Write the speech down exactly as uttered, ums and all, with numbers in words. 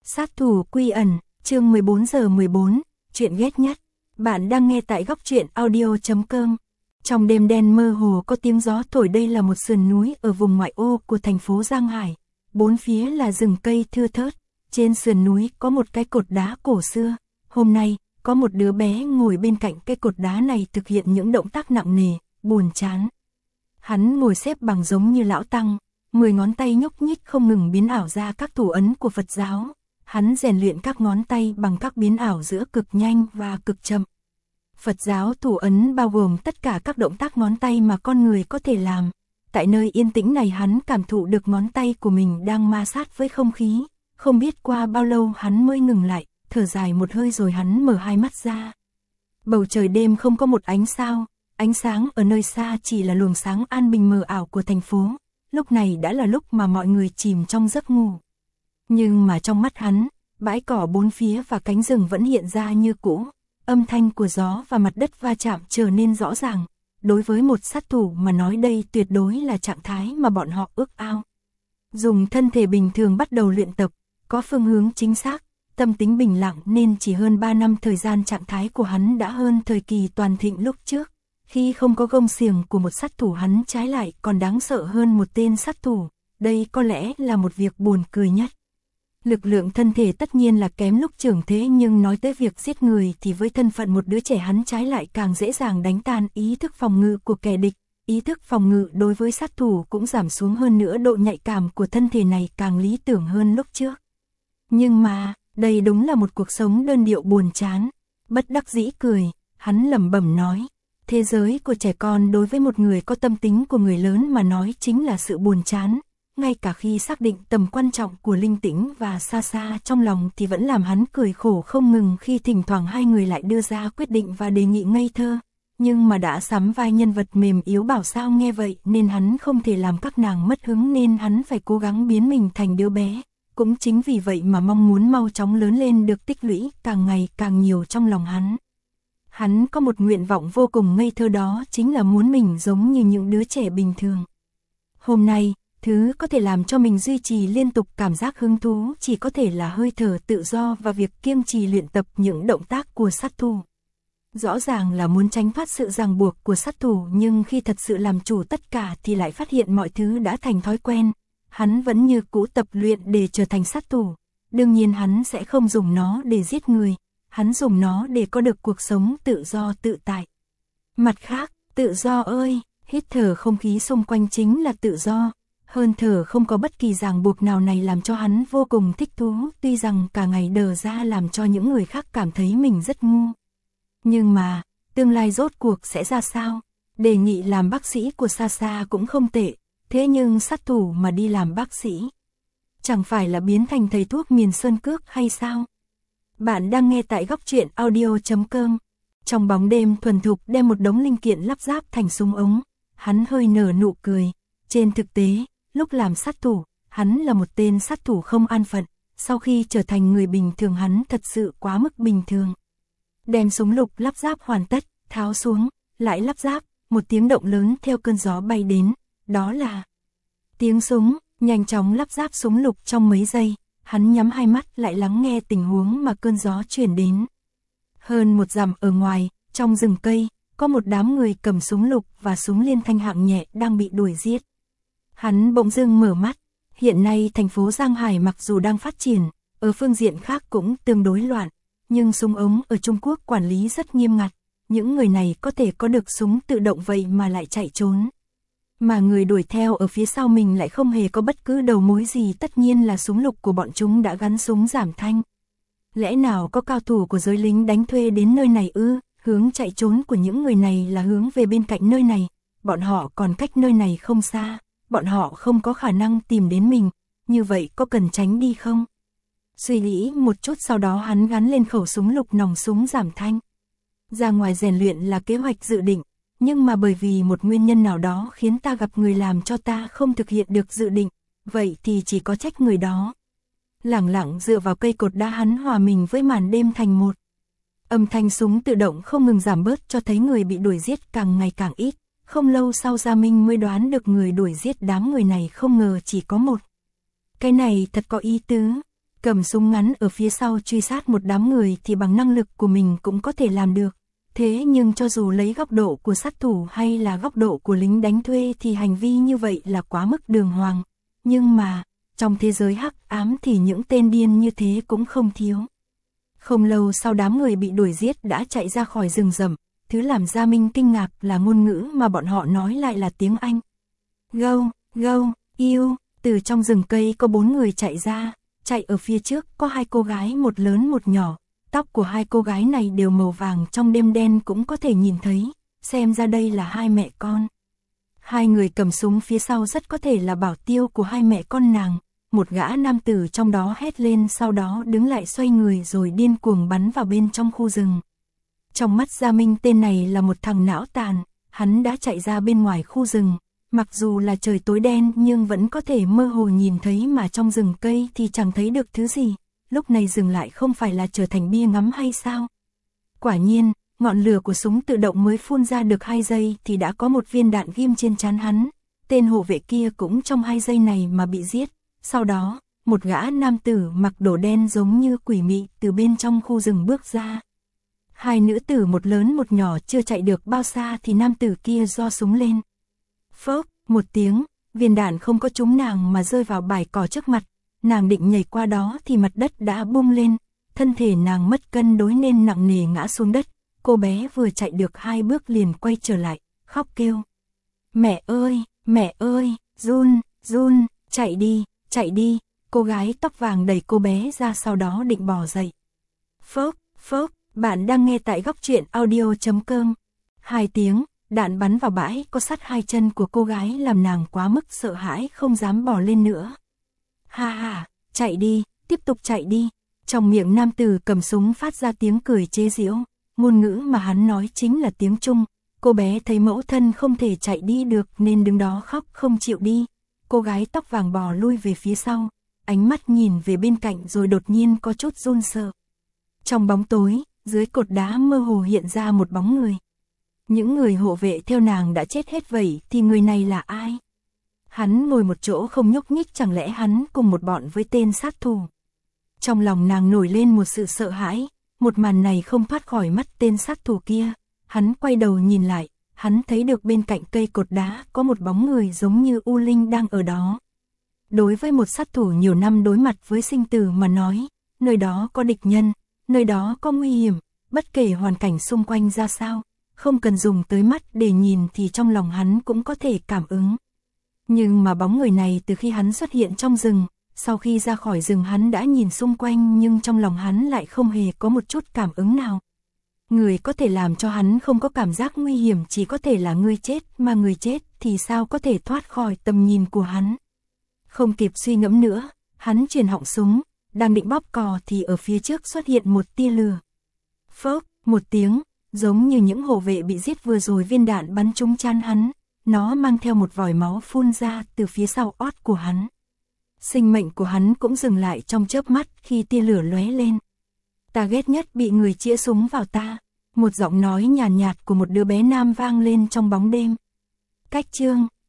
Sát thủ quy ẩn, chương mười bốn giờ mười bốn, chuyện ghét nhất. Bạn đang nghe tại góc truyện audio chấm com. Trong đêm đen mơ hồ có tiếng gió thổi, đây là một sườn núi ở vùng ngoại ô của thành phố Giang Hải. Bốn phía là rừng cây thưa thớt, trên sườn núi có một cái cột đá cổ xưa. Hôm nay, có một đứa bé ngồi bên cạnh cái cột đá này thực hiện những động tác nặng nề, buồn chán. Hắn ngồi xếp bằng giống như lão tăng, mười ngón tay nhúc nhích không ngừng biến ảo ra các thủ ấn của Phật giáo. Hắn rèn luyện các ngón tay bằng các biến ảo giữa cực nhanh và cực chậm. Phật giáo thủ ấn bao gồm tất cả các động tác ngón tay mà con người có thể làm. Tại nơi yên tĩnh này hắn cảm thụ được ngón tay của mình đang ma sát với không khí. Không biết qua bao lâu hắn mới ngừng lại, thở dài một hơi rồi hắn mở hai mắt ra. Bầu trời đêm không có một ánh sao, ánh sáng ở nơi xa chỉ là luồng sáng an bình mờ ảo của thành phố. Lúc này đã là lúc mà mọi người chìm trong giấc ngủ. Nhưng mà trong mắt hắn, bãi cỏ bốn phía và cánh rừng vẫn hiện ra như cũ. Âm thanh của gió và mặt đất va chạm trở nên rõ ràng. Đối với một sát thủ mà nói đây tuyệt đối là trạng thái mà bọn họ ước ao. Dùng thân thể bình thường bắt đầu luyện tập, có phương hướng chính xác, tâm tính bình lặng nên chỉ hơn ba năm thời gian trạng thái của hắn đã hơn thời kỳ toàn thịnh lúc trước. Khi không có gông xiềng của một sát thủ hắn trái lại còn đáng sợ hơn một tên sát thủ. Đây có lẽ là một việc buồn cười nhất. Lực lượng thân thể tất nhiên là kém lúc trưởng thế, nhưng nói tới việc giết người thì với thân phận một đứa trẻ hắn trái lại càng dễ dàng đánh tan ý thức phòng ngự của kẻ địch. Ý thức phòng ngự đối với sát thủ cũng giảm xuống, hơn nữa độ nhạy cảm của thân thể này càng lý tưởng hơn lúc trước. Nhưng mà, đây đúng là một cuộc sống đơn điệu buồn chán. Bất đắc dĩ cười, hắn lẩm bẩm nói. Thế giới của trẻ con đối với một người có tâm tính của người lớn mà nói chính là sự buồn chán. Ngay cả khi xác định tầm quan trọng của linh tĩnh và xa xa trong lòng thì vẫn làm hắn cười khổ không ngừng khi thỉnh thoảng hai người lại đưa ra quyết định và đề nghị ngây thơ. Nhưng mà đã sắm vai nhân vật mềm yếu bảo sao nghe vậy nên hắn không thể làm các nàng mất hứng, nên hắn phải cố gắng biến mình thành đứa bé. Cũng chính vì vậy mà mong muốn mau chóng lớn lên được tích lũy càng ngày càng nhiều trong lòng hắn. Hắn có một nguyện vọng vô cùng ngây thơ, đó chính là muốn mình giống như những đứa trẻ bình thường. Hôm nay, thứ có thể làm cho mình duy trì liên tục cảm giác hứng thú chỉ có thể là hơi thở tự do và việc kiêng trì luyện tập những động tác của sát thủ. Rõ ràng là muốn tránh thoát sự ràng buộc của sát thủ, nhưng khi thật sự làm chủ tất cả thì lại phát hiện mọi thứ đã thành thói quen. Hắn vẫn như cũ tập luyện để trở thành sát thủ. Đương nhiên hắn sẽ không dùng nó để giết người. Hắn dùng nó để có được cuộc sống tự do tự tại. Mặt khác, tự do ơi, hít thở không khí xung quanh chính là tự do. Hơn thở không có bất kỳ ràng buộc nào này làm cho hắn vô cùng thích thú, tuy rằng cả ngày đờ ra làm cho những người khác cảm thấy mình rất ngu. Nhưng mà, tương lai rốt cuộc sẽ ra sao? Đề nghị làm bác sĩ của Sasa cũng không tệ, thế nhưng sát thủ mà đi làm bác sĩ, chẳng phải là biến thành thầy thuốc miền Sơn Cước hay sao? Bạn đang nghe tại góc truyện audio chấm com. Trong bóng đêm thuần thục đem một đống linh kiện lắp ráp thành súng ống, hắn hơi nở nụ cười. Trên thực tế, lúc làm sát thủ, hắn là một tên sát thủ không an phận. Sau khi trở thành người bình thường hắn thật sự quá mức bình thường. Đem súng lục lắp ráp hoàn tất, tháo xuống, lại lắp ráp, một tiếng động lớn theo cơn gió bay đến. Đó là tiếng súng. Nhanh chóng lắp ráp súng lục trong mấy giây, hắn nhắm hai mắt lại lắng nghe tình huống mà cơn gió truyền đến. Hơn một dặm ở ngoài, trong rừng cây, có một đám người cầm súng lục và súng liên thanh hạng nhẹ đang bị đuổi giết. Hắn bỗng dưng mở mắt. Hiện nay thành phố Giang Hải mặc dù đang phát triển, ở phương diện khác cũng tương đối loạn, nhưng súng ống ở Trung Quốc quản lý rất nghiêm ngặt. Những người này có thể có được súng tự động vậy mà lại chạy trốn. Mà người đuổi theo ở phía sau mình lại không hề có bất cứ đầu mối gì, tất nhiên là súng lục của bọn chúng đã gắn súng giảm thanh. Lẽ nào có cao thủ của giới lính đánh thuê đến nơi này ư? Hướng chạy trốn của những người này là hướng về bên cạnh nơi này, bọn họ còn cách nơi này không xa, bọn họ không có khả năng tìm đến mình, như vậy có cần tránh đi không? Suy nghĩ một chút sau đó hắn gắn lên khẩu súng lục nòng súng giảm thanh. Ra ngoài rèn luyện là kế hoạch dự định. Nhưng mà bởi vì một nguyên nhân nào đó khiến ta gặp người làm cho ta không thực hiện được dự định, vậy thì chỉ có trách người đó. Lẳng lặng dựa vào cây cột đá hắn hòa mình với màn đêm thành một. Âm thanh súng tự động không ngừng giảm bớt cho thấy người bị đuổi giết càng ngày càng ít. Không lâu sau Gia Minh mới đoán được người đuổi giết đám người này không ngờ chỉ có một. Cái này thật có ý tứ. cầm súng ngắn ở phía sau truy sát một đám người thì bằng năng lực của mình cũng có thể làm được. Thế nhưng cho dù lấy góc độ của sát thủ hay là góc độ của lính đánh thuê thì hành vi như vậy là quá mức đường hoàng. Nhưng mà, trong thế giới hắc ám thì những tên điên như thế cũng không thiếu. Không lâu sau đám người bị đuổi giết đã chạy ra khỏi rừng rậm, thứ làm Gia Minh kinh ngạc là ngôn ngữ mà bọn họ nói lại là tiếng Anh. Go, go, yêu, từ trong rừng cây có bốn người chạy ra, chạy ở phía trước có hai cô gái một lớn một nhỏ, tóc của hai cô gái này đều màu vàng trong đêm đen cũng có thể nhìn thấy, xem ra đây là hai mẹ con. Hai người cầm súng phía sau rất có thể là bảo tiêu của hai mẹ con nàng, một gã nam tử trong đó hét lên sau đó đứng lại xoay người rồi điên cuồng bắn vào bên trong khu rừng. Trong mắt Gia Minh tên này là một thằng não tàn, hắn đã chạy ra bên ngoài khu rừng, mặc dù là trời tối đen nhưng vẫn có thể mơ hồ nhìn thấy mà trong rừng cây thì chẳng thấy được thứ gì, lúc này dừng lại không phải là trở thành bia ngắm hay sao? Quả nhiên, ngọn lửa của súng tự động mới phun ra được hai giây thì đã có một viên đạn ghim trên trán hắn, tên hộ vệ kia cũng trong hai giây này mà bị giết, sau đó, một gã nam tử mặc đồ đen giống như quỷ mị từ bên trong khu rừng bước ra. Hai nữ tử một lớn một nhỏ chưa chạy được bao xa thì nam tử kia giơ súng lên. Phốc, một tiếng, viên đạn không có trúng nàng mà rơi vào bãi cỏ trước mặt, nàng định nhảy qua đó thì mặt đất đã bung lên, thân thể nàng mất cân đối nên nặng nề ngã xuống đất, cô bé vừa chạy được hai bước liền quay trở lại, khóc kêu. Mẹ ơi, mẹ ơi, Jun, Jun, chạy đi, chạy đi, cô gái tóc vàng đẩy cô bé ra sau đó định bò dậy. Phốc, phốc, bạn đang nghe tại góc truyện audio chấm com. Hai tiếng, đạn bắn vào bãi có sắt hai chân của cô gái làm nàng quá mức sợ hãi không dám bò lên nữa. Ha ha, chạy đi, tiếp tục chạy đi. Trong miệng nam tử cầm súng phát ra tiếng cười chế giễu, ngôn ngữ mà hắn nói chính là tiếng Trung. Cô bé thấy mẫu thân không thể chạy đi được nên đứng đó khóc không chịu đi. Cô gái tóc vàng bò lui về phía sau, ánh mắt nhìn về bên cạnh rồi đột nhiên có chút run sợ. Trong bóng tối, dưới cột đá mơ hồ hiện ra một bóng người. Những người hộ vệ theo nàng đã chết hết vậy thì người này là ai? Hắn ngồi một chỗ không nhúc nhích, chẳng lẽ hắn cùng một bọn với tên sát thủ? Trong lòng nàng nổi lên một sự sợ hãi, một màn này không thoát khỏi mắt tên sát thủ kia. Hắn quay đầu nhìn lại, hắn thấy được bên cạnh cây cột đá có một bóng người giống như U Linh đang ở đó. Đối với một sát thủ nhiều năm đối mặt với sinh tử mà nói, nơi đó có địch nhân, nơi đó có nguy hiểm, bất kể hoàn cảnh xung quanh ra sao, không cần dùng tới mắt để nhìn thì trong lòng hắn cũng có thể cảm ứng. Nhưng mà bóng người này từ khi hắn xuất hiện trong rừng, sau khi ra khỏi rừng hắn đã nhìn xung quanh nhưng trong lòng hắn lại không hề có một chút cảm ứng nào. Người có thể làm cho hắn không có cảm giác nguy hiểm chỉ có thể là người chết, mà người chết thì sao có thể thoát khỏi tầm nhìn của hắn. Không kịp suy ngẫm nữa, hắn truyền họng súng, đang định bóp cò thì ở phía trước xuất hiện một tia lửa. Phốc, một tiếng, giống như những hộ vệ bị giết vừa rồi viên đạn bắn trúng trán hắn, nó mang theo một vòi máu phun ra từ phía sau ót của hắn. Sinh mệnh của hắn cũng dừng lại trong chớp mắt khi tia lửa lóe lên. Ta ghét nhất bị người chĩa súng vào ta, một giọng nói nhàn nhạt, nhạt của một đứa bé nam vang lên trong bóng đêm. Cách chương